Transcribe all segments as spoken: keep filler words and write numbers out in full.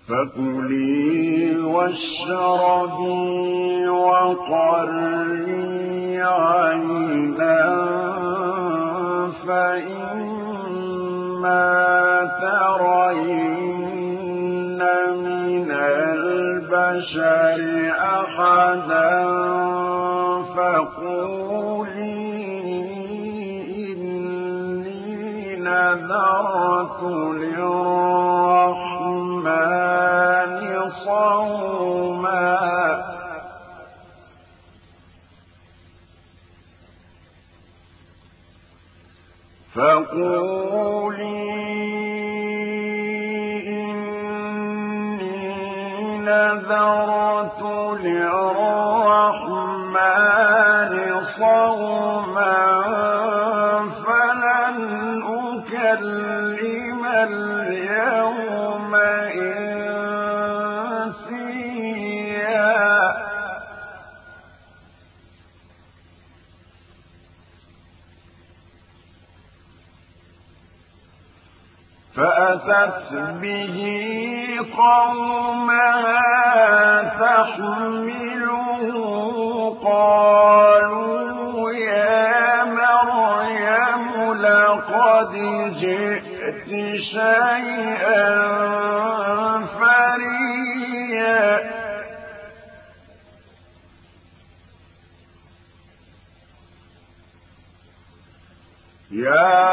فكلي واشربي وقري عينا فإما ترين من البشر أحدا فقولي إني نذرت للرحمن صوما فقولي إني نذرت للرحمن صوما فلن أكلم اليوم إنسيا فأتت به قومها تحمله قالوا يا مريم لقد جئت شيئا فريا يا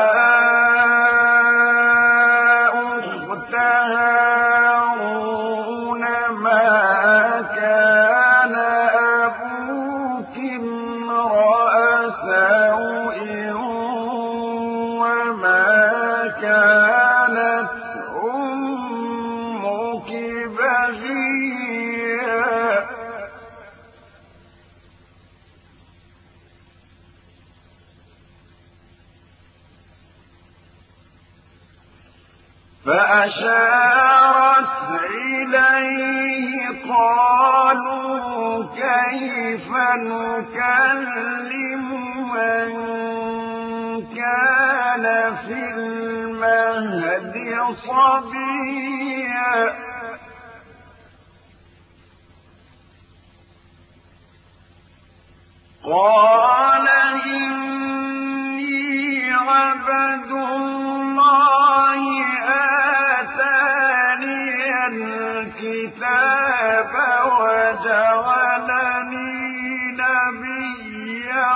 فأشارت إليه قالوا كيف نكلم من كان في المهد صبيا قال إني عبد الله الكتاب وجعلني نبيا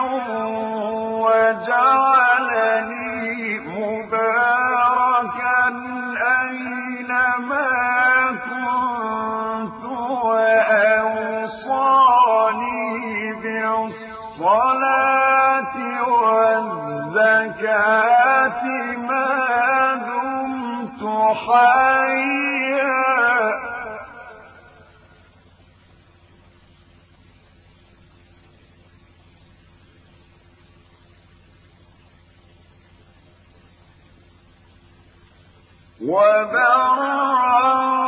وجعلني مباركا أينما كنت وأوصاني بالصلاة والزكاة ما دمت حيا وبرا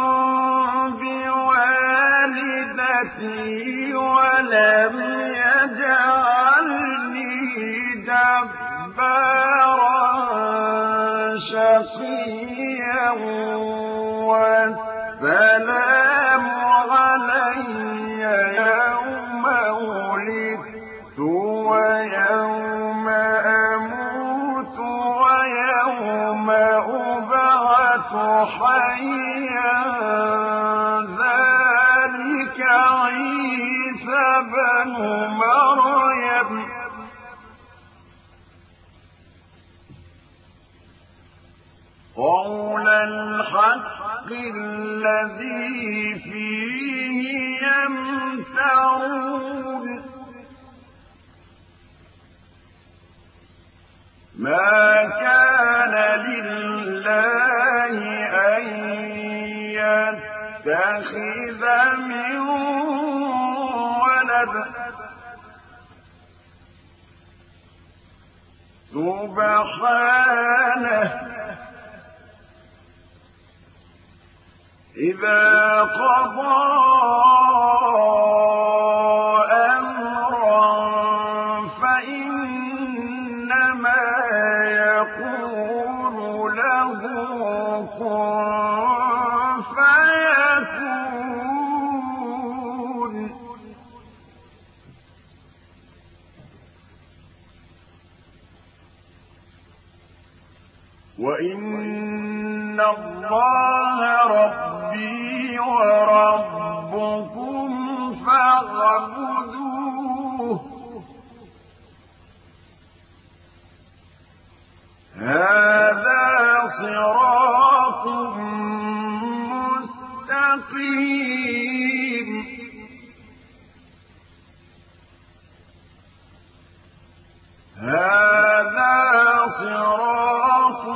بوالدتي ولم يجعلني جبارا شقيا والسلام علي يوم ولدت ويوم أموت ويوم أبعث حيا ذلك عيسى بن مريم قول الحق الذي فيه يمترون ما كان لله أن يتخذ من ولد سبحانه إذا قضى أمرا فإنما يقول له كن فيكون وإن الله ربي وربكم فاعبدوه هذا صراط مستقيم هذا صراط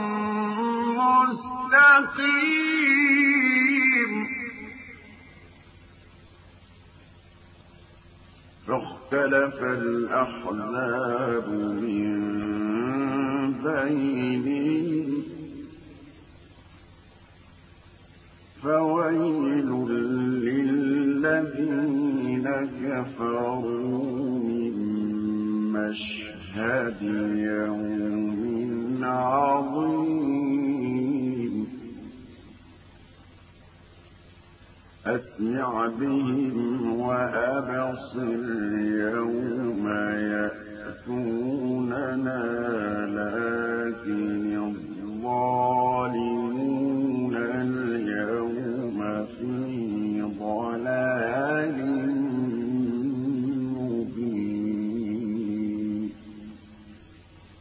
مستقيم فاختلف الأحزاب من بينهم فويل للذين كفروا من مشهد يوم عظيم أسمع بهم وأبصر